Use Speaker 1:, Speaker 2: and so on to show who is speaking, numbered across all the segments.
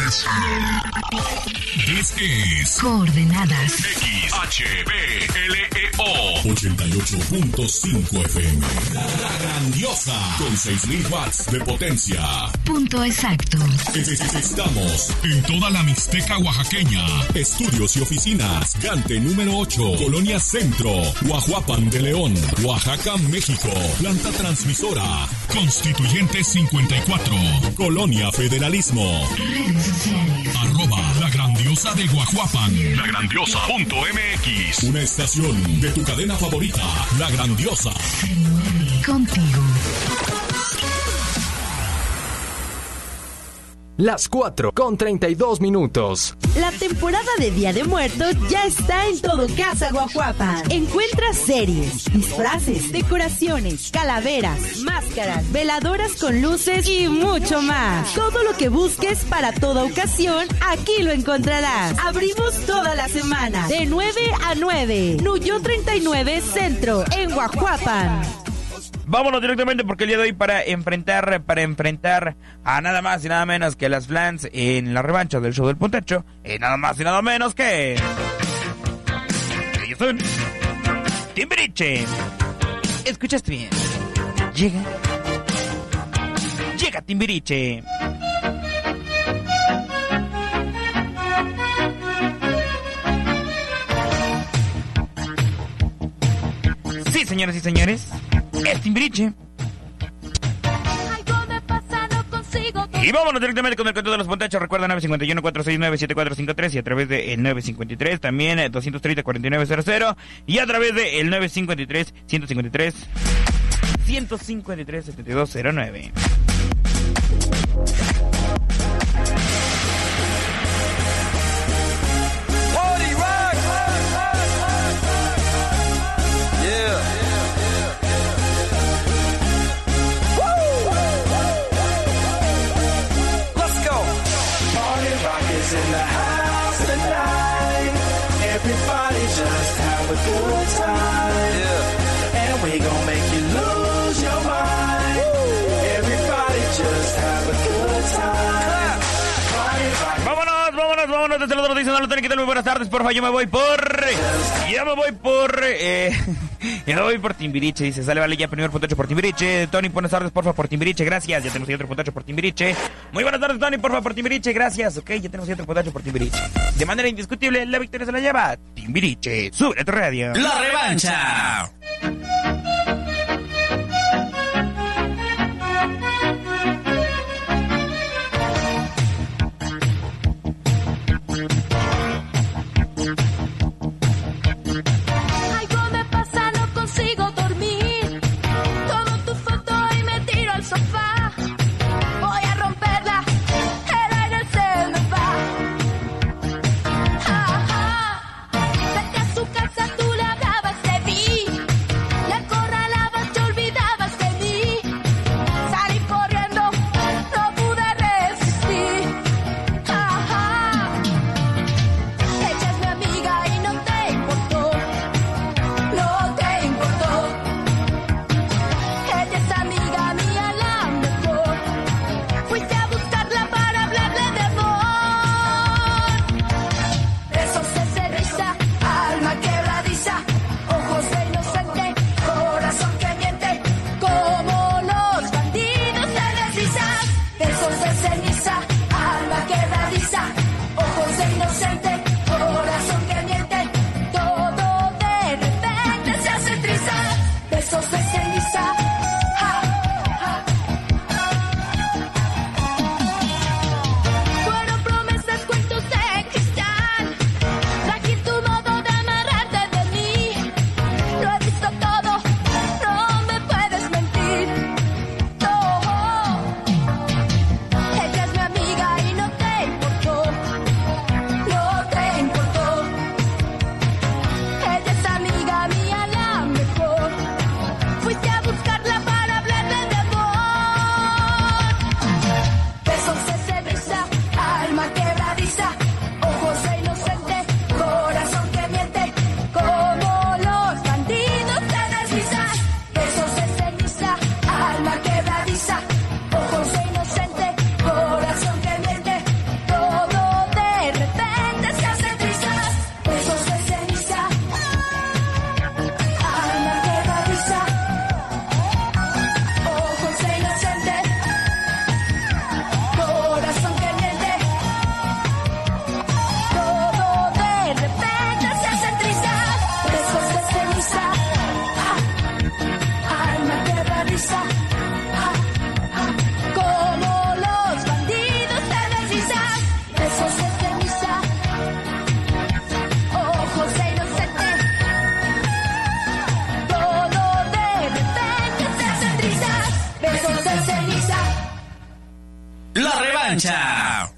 Speaker 1: This is
Speaker 2: Coordenadas
Speaker 1: XHBLEO 88.5 FM. La Grandiosa con 6,000 watts de potencia.
Speaker 2: Punto exacto.
Speaker 1: Estamos en toda la Mixteca oaxaqueña. Estudios y oficinas. Gante número 8. Colonia Centro. Guajuapan de León. Oaxaca, México. Planta transmisora. Constituyente 54. Colonia Federalismo.
Speaker 2: Redes sociales.
Speaker 1: @La Grandiosa de Guajuapan. lagrandiosa.mx. Una estación de tu cadena favorita. La Grandiosa.
Speaker 2: Se mueve contigo.
Speaker 3: Las 4:32.
Speaker 4: La temporada de Día de Muertos ya está en Todo Casa Guajuapan. Encuentra series, disfraces, decoraciones, calaveras, máscaras, veladoras con luces y mucho más. Todo lo que busques para toda ocasión, aquí lo encontrarás. Abrimos toda la semana, de 9 a 9. Nuyo 39 Centro, en Guajuapan.
Speaker 5: Vámonos directamente porque el día de hoy para enfrentar a nada más y nada menos que las Flans en la revancha del show del Puntacho, nada más y nada menos que... ellos son Timbiriche. ¿Escuchaste bien? Llega Timbiriche. Sí, señoras y señores, es Timbiriche. Y vámonos directamente con el cuento de los Pontachos. Recuerda 951-469-7453 y a través de el 953 también 230-4900 y a través de el 953-153-7209.
Speaker 6: In the house tonight, everybody just have a good time, and we gon' make you lose your mind. Everybody just have a good time.
Speaker 5: Vámonos desde el otro diciendo no que tal, muy buenas tardes, porfa, yo me voy por Timbiriche, dice, sale, vale, ya primer puntacho por Timbiriche. Tony, buenas tardes, porfa, por Timbiriche, gracias, ya tenemos otro puntacho por Timbiriche. Muy buenas tardes, Tony, porfa, por Timbiriche, gracias, ok, ya tenemos otro puntacho por Timbiriche. De manera indiscutible, la victoria se la lleva Timbiriche, sube a tu radio.
Speaker 7: La revancha.
Speaker 8: Vete a su casa, tú le hablabas de mí.
Speaker 5: cancha.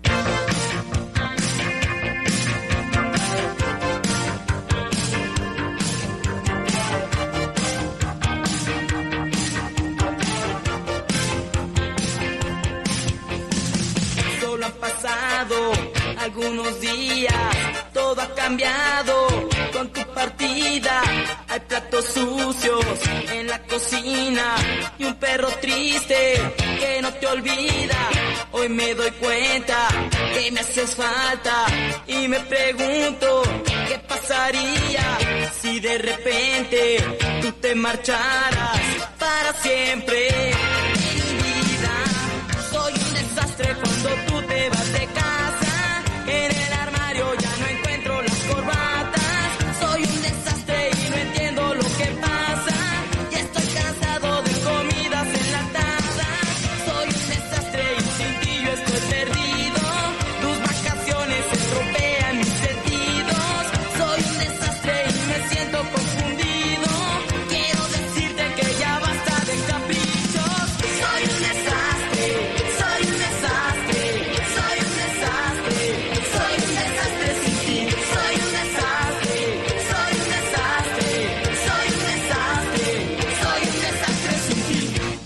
Speaker 7: Solo han pasado algunos días, todo ha cambiado con tu partida. Hay platos sucios en la cocina y un perro triste que no te olvida. Hoy me doy cuenta que me haces falta y me pregunto qué pasaría si de repente tú te marcharas para siempre de mi vida. Soy un desastre cuando tú te vas de casa. En el armario ya no encuentro las corbatas. Soy un desastre y no entiendo lo que pasa. Ya estoy cansado de comidas enlatadas. Soy un desastre y sin ti yo estoy perdido. Tus vacaciones estropean mis sentidos. Soy un desastre y me siento confundido. Quiero decirte que ya basta de caprichos. Soy un desastre, soy un desastre, soy un desastre, soy un desastre sin ti. Soy un desastre, soy un desastre, soy un desastre, soy un desastre sin ti.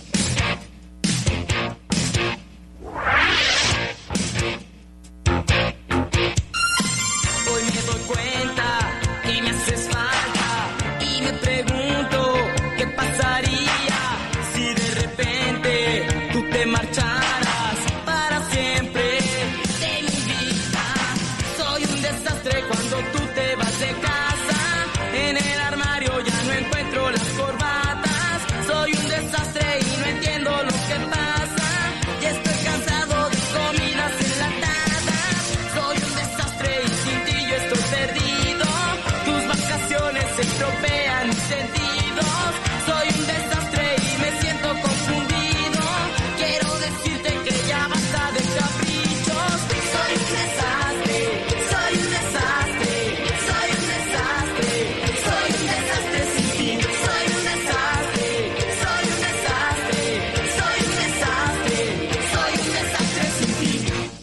Speaker 7: Hoy me doy cuenta que me haces falta y me pregunto qué pasaría si de repente tú te marcharas para siempre de mi vida. Soy un desastre cuando tú te vas de casa. En el armario ya no encuentro las corbatas. Soy un desastre y no entiendo lo que pasa. Ya estoy cansado de comidas enlatadas. Soy un desastre y sin ti yo estoy perdido. Tus vacaciones se estropean mis sentidos. Soy un desastre y me siento confundido. Quiero decirte que ya basta de caprichos. Soy un desastre, soy un desastre, soy un desastre, soy un desastre sin ti. Soy un desastre, soy un desastre, soy un desastre, soy un desastre sin ti.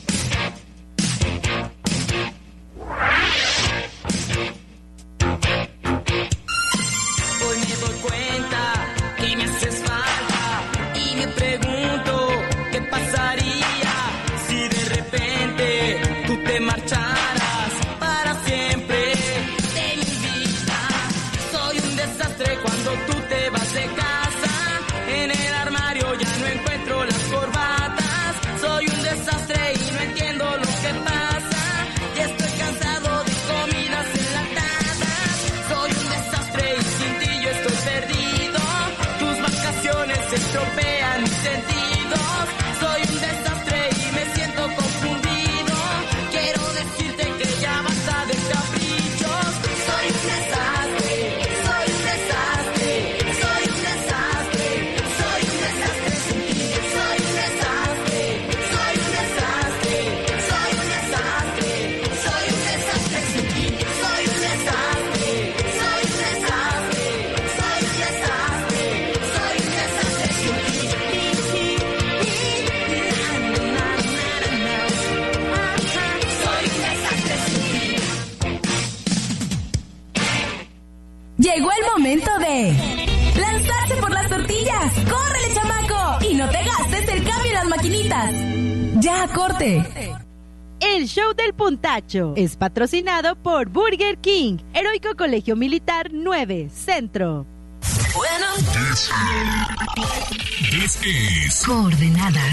Speaker 7: Hoy me doy cuenta que me haces falta y me pregunto qué pasaría si de repente tú te marcharas para siempre de mi vida. Soy un desastre cuando tú te vas de casa. En el armario ya no encuentro las corbatas. Soy un desastre y no entiendo lo que pasa. Ya estoy cansado de comidas enlatadas. Soy un desastre y sin ti yo estoy perdido. Tus vacaciones se estropean mis sentidos. Soy un desastre y me siento confundido. Quiero decirte que ya basta de caprichos. Soy un desastre, soy un desastre, soy un desastre, soy un desastre sin ti. Soy un desastre, soy un desastre, soy un desastre, soy un desastre sin ti. Soy un desastre, soy un desastre, soy un desastre, soy un desastre sin ti. Soy un desastre sin ti.
Speaker 4: Llegó el momento de lanzarse por las tortillas. ¡Córrele, chamaco! Y no te gastes el cambio en las maquinitas. ¡Ya, corte!
Speaker 8: El show del puntacho es patrocinado por Burger King, Heroico Colegio Militar 9, Centro.
Speaker 1: This is
Speaker 2: Coordenadas.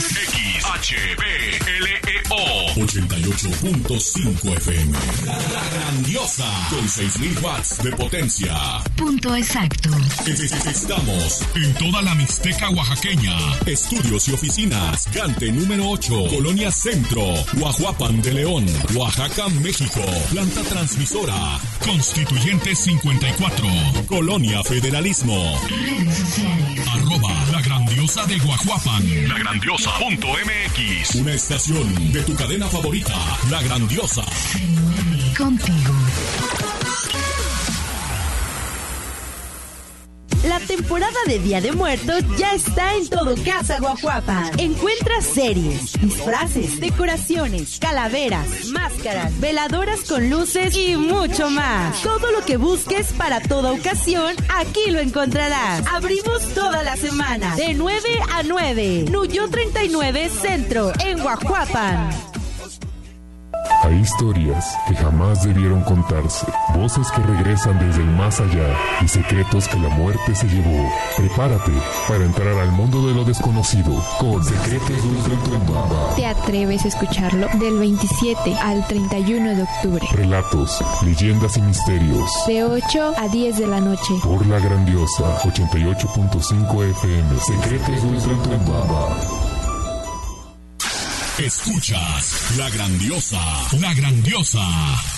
Speaker 1: XHBLEO 88.5 FM. La Grandiosa con 6.000 watts de potencia.
Speaker 2: Punto exacto.
Speaker 1: Estamos en toda la Mixteca oaxaqueña. Estudios y oficinas. Gante número 8. Colonia Centro. Guajuapan de León. Oaxaca, México. Planta transmisora. Constituyente 54. Colonia Federalismo.
Speaker 2: Redes sociales.
Speaker 1: @ La Grandiosa de Guajuapan. lagrandiosa.mx. Una estación de tu cadena favorita. La Grandiosa.
Speaker 2: Se mueve contigo.
Speaker 8: La
Speaker 4: La temporada de Día de Muertos ya está en todo Casa Guajuapan. Encuentra series, disfraces, decoraciones, calaveras, máscaras, veladoras con luces y mucho más. Todo lo que busques para toda ocasión, aquí lo encontrarás. Abrimos toda la semana, de 9 a 9. Nuyo 39 Centro, en Guajuapan.
Speaker 9: Hay historias que jamás debieron contarse, voces que regresan desde el más allá y secretos que la muerte se llevó. Prepárate para entrar al mundo de lo desconocido con Secretos de Ultratumba.
Speaker 10: ¿Te atreves a escucharlo? Del 27 al 31 de octubre.
Speaker 9: Relatos, leyendas y misterios.
Speaker 10: De 8 a 10 de la noche.
Speaker 9: Por la grandiosa 88.5 FM. Secretos de Ultratumba.
Speaker 1: Escuchas La Grandiosa, La Grandiosa.